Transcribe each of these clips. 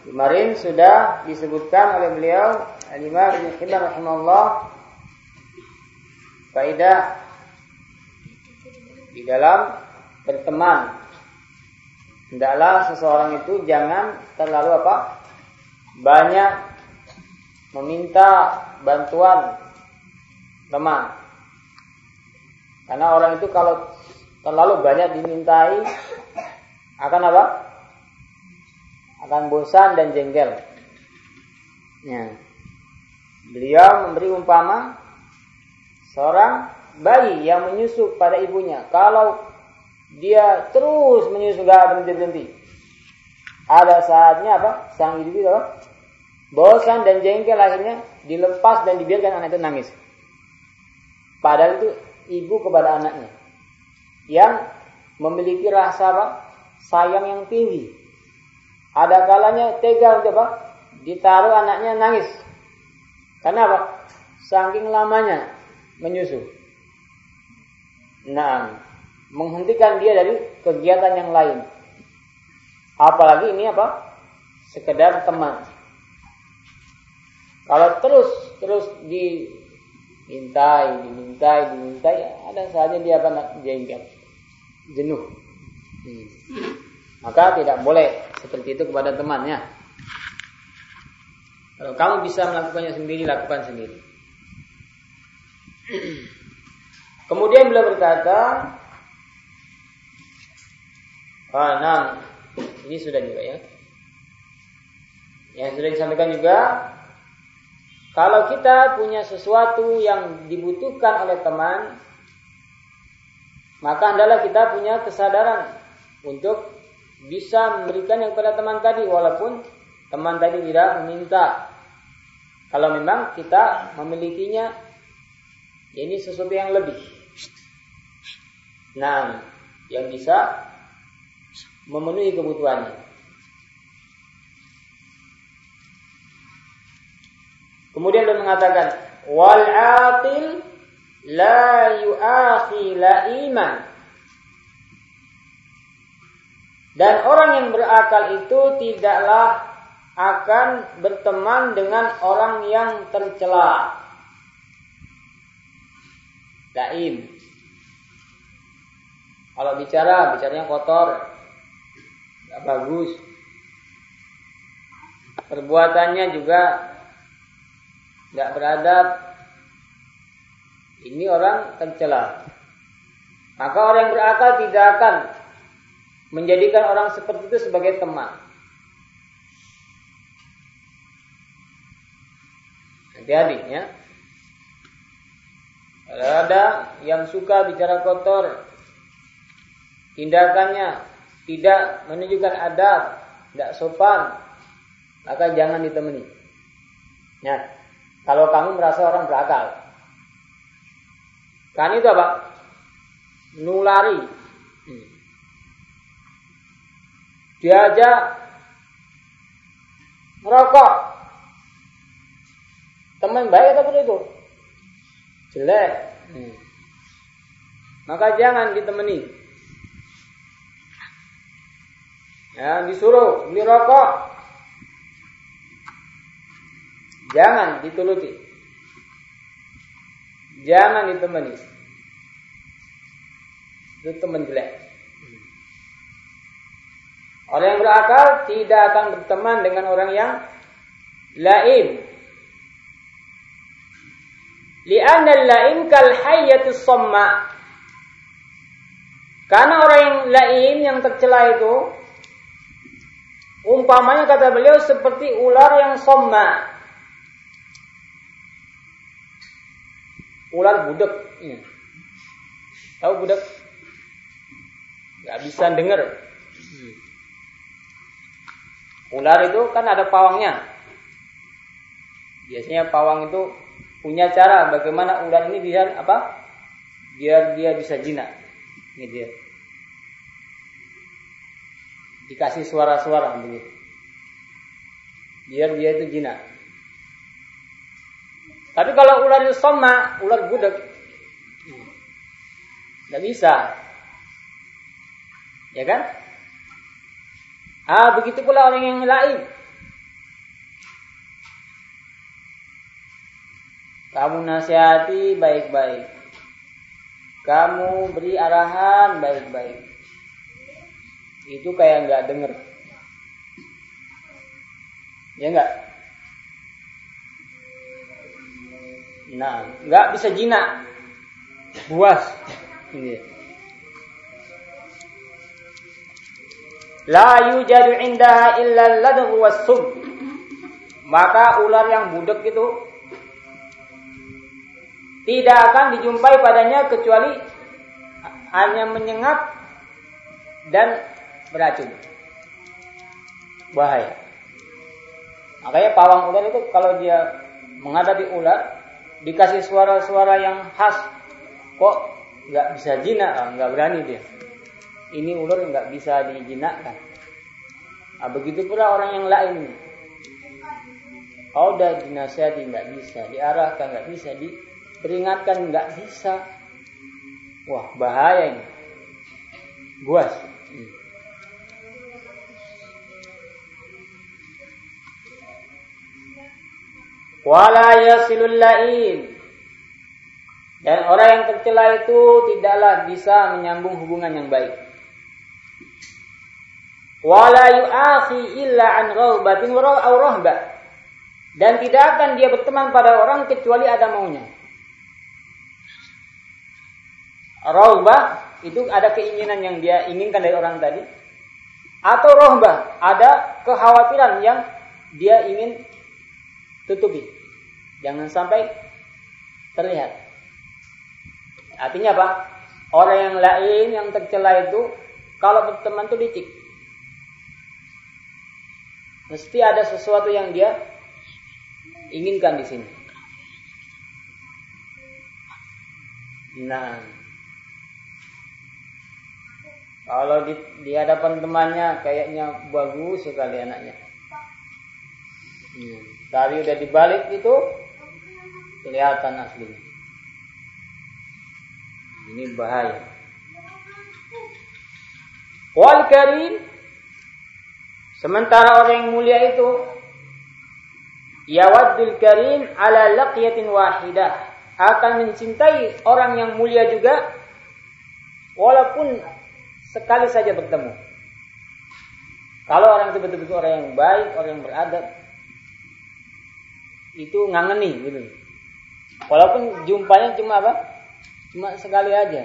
Kemarin sudah disebutkan oleh beliau Al-Imam Ibnu Hibban rahimahullah faedah di dalam berteman. Hendaklah seseorang itu jangan terlalu banyak meminta bantuan teman. Karena orang itu kalau terlalu banyak dimintai akan akan bosan dan jengkel. Ya. Beliau memberi umpama seorang bayi yang menyusu pada ibunya. Kalau dia terus menyusu gak berhenti-berhenti, ada saatnya sang ibu itu bosan dan jengkel, akhirnya dilepas dan dibiarkan anak itu nangis. Padahal itu ibu kepada anaknya yang memiliki rasa sayang yang tinggi. Ada kalanya tega untuk ditaruh anaknya nangis. Karena saking lamanya menyusu. Nah, menghentikan dia dari kegiatan yang lain. Apalagi ini sekedar teman. Kalau terus dimintai, ada saja dia jengkel, jenuh. Maka tidak boleh seperti itu kepada temannya. Kalau kamu bisa melakukannya sendiri, lakukan sendiri. Kemudian beliau berkata, ini sudah juga ya. Yang sudah disampaikan juga, kalau kita punya sesuatu yang dibutuhkan oleh teman, maka hendaklah kita punya kesadaran untuk bisa memberikan yang kepada teman tadi, walaupun teman tadi tidak meminta. Kalau memang kita memilikinya, ini sesuatu yang lebih. Nah, yang bisa memenuhi kebutuhannya. Kemudian beliau mengatakan, wal aqil la yu'akhi laiman. Dan orang yang berakal itu tidaklah akan berteman dengan orang yang tercela. Laim. Kalau bicaranya kotor, tidak bagus. Perbuatannya juga tidak beradab. Ini orang tercela. Maka orang yang berakal tidak akan menjadikan orang seperti itu sebagai teman. Hati-hati ya. Kalau ada yang suka bicara kotor, tindakannya tidak menunjukkan adab, tidak sopan, maka jangan ditemani. Ya, kalau kamu merasa orang berakal, kan itu nulari. Diajak merokok, teman baik ataupun itu jelek, maka jangan ditemani. Ya, disuruh beli rokok, jangan dituruti, jangan ditemani. Itu teman jelek. Orang yang berakal tidak akan berteman dengan orang yang laim. Li'anna al-laim kal hayyatis samma. Karena orang yang laim, yang tercela itu, umpamanya kata beliau seperti ular yang somma. Ular budek. Tahu budek? Gak bisa dengar. Ular itu kan ada pawangnya. Biasanya pawang itu punya cara bagaimana ular ini biar biar dia bisa jinak. Ini dia. Dikasih suara-suara begitu. Biar dia itu jinak. Tapi kalau ular itu somma, ular budek, nggak bisa. Ya kan? Begitu pula orang yang lain. Kamu nasihati baik-baik. Kamu beri arahan baik-baik. Itu kayak nggak denger. Ya nggak? Nah, nggak bisa jinak. Buas. Ini. La yujadu indaha illa al-ladghu was-sub. Maka ular yang budek itu tidak akan dijumpai padanya kecuali hanya menyengat dan beracun. Bahaya. Makanya pawang ular itu kalau dia menghadapi ular dikasih suara-suara yang khas, kok nggak bisa jinak, nggak berani dia. Ini ular nggak bisa dijinakkan. Nah, begitu pula orang yang lain. Kalau udah dinasihati nggak bisa, diarahkan nggak bisa, diperingatkan nggak bisa. Wah, bahaya ini. Buas. Wala yasilul la'in. Dan orang yang tercela itu tidaklah bisa menyambung hubungan yang baik. Wala yu'akhi illa an ghaubatin wa rahbah. Dan tidak akan dia berteman pada orang kecuali ada maunya. Rahbah itu ada keinginan yang dia inginkan dari orang tadi. Atau rahbah, ada kekhawatiran yang dia ingin tutupi. Jangan sampai terlihat. Artinya apa? Orang yang lain yang tercela itu kalau berteman itu licik. Mesti ada sesuatu yang dia inginkan di sini. Nah, kalau di hadapan temannya kayaknya bagus sekali anaknya. Tapi udah dibalik itu kelihatan aslinya. Ini bahaya. Wal karim, sementara orang yang mulia itu yawaddul karim ala laqiyatin wahidah, akan mencintai orang yang mulia juga walaupun sekali saja bertemu. Kalau orang itu betul-betul orang yang baik, orang yang beradab, itu ngangeni gitu. Walaupun jumpanya cuma apa? Cuma sekali aja.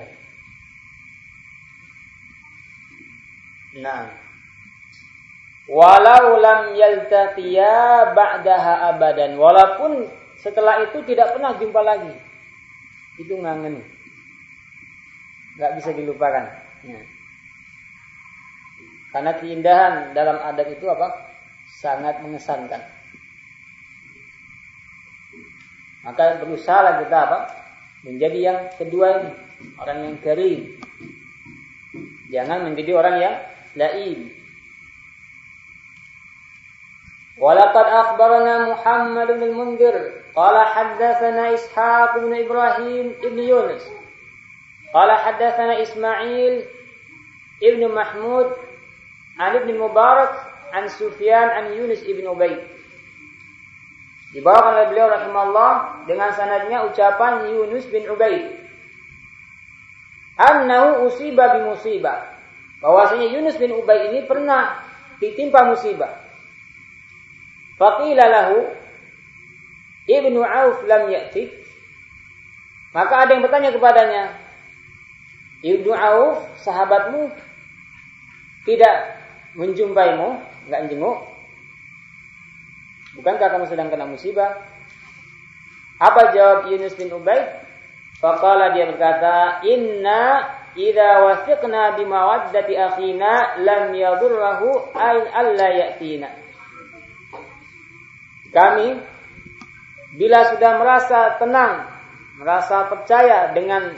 Nah, walau lam yaltaqiya ba'daha abadan, walaupun setelah itu tidak pernah jumpa lagi, itu ngangeni, nggak bisa dilupakan. Nah, karena keindahan dalam adab itu apa? Sangat mengesankan. Maka berusaha kita apa? Menjadi yang kedua ini, orang yang karim. Jangan menjadi orang yang laim. Walaqad akhbarana Muhammad bin Mundir qala haddatsana Ishaq bin Ibrahim ibn Yunus qala haddatsana Ismail ibn Mahmud an ibn Mubarak an Sufyan an Yunus ibn Ubayd. Dibawakan oleh beliau rahimahullah dengan sanadnya ucapan Yunus bin Ubaid. Annahu usiba bi musibah. Bahwasanya Yunus bin Ubaid ini pernah ditimpa musibah. Faqila lahu Ibnu Auf lam ya'tik. Maka ada yang bertanya kepadanya, Ibnu Auf, sahabatmu tidak menjumpaimu, enggak jenguk. Bukankah kamu sedang kena musibah? Apa jawab Yunus bin Ubaid? Faqala, dia berkata, inna idza wasiqna bi mawaddati akhina lam yadurruhu ay alla yatina. Kami bila sudah merasa tenang, merasa percaya dengan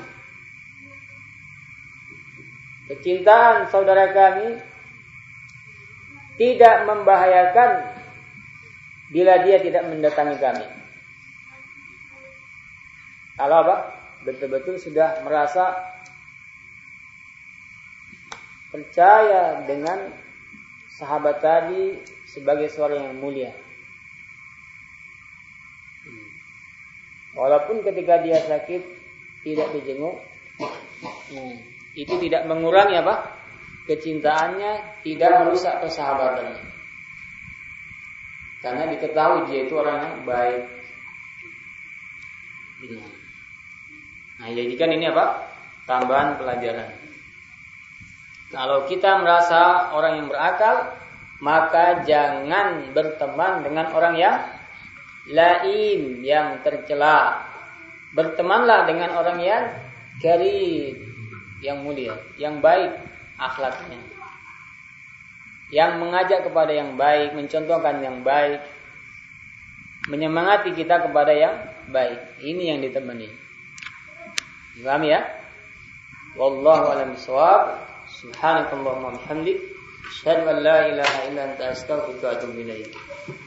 kecintaan saudara kami, tidak membahayakan bila dia tidak mendatangi kami. Kalau apa? Betul-betul sudah merasa percaya dengan sahabat tadi sebagai seorang yang mulia. Walaupun ketika dia sakit tidak dijenguk, itu tidak mengurangi apa? Kecintaannya, tidak merusak persahabatannya. Karena diketahui dia itu orang yang baik. Nah, jadikan ini apa? Tambahan pelajaran. Kalau kita merasa orang yang berakal, maka jangan berteman dengan orang yang lain, yang tercela. Bertemanlah dengan orang yang karim, yang mulia, yang baik akhlaknya, yang mengajak kepada yang baik, mencontohkan yang baik, menyemangati kita kepada yang baik. Ini yang ditemani. Paham ya? Wallahu a'lam bishawab. Subhanakallahumma wa bihamdik, asyhadu an la ilaha illa anta, astaghfiruka wa atubu ilaik.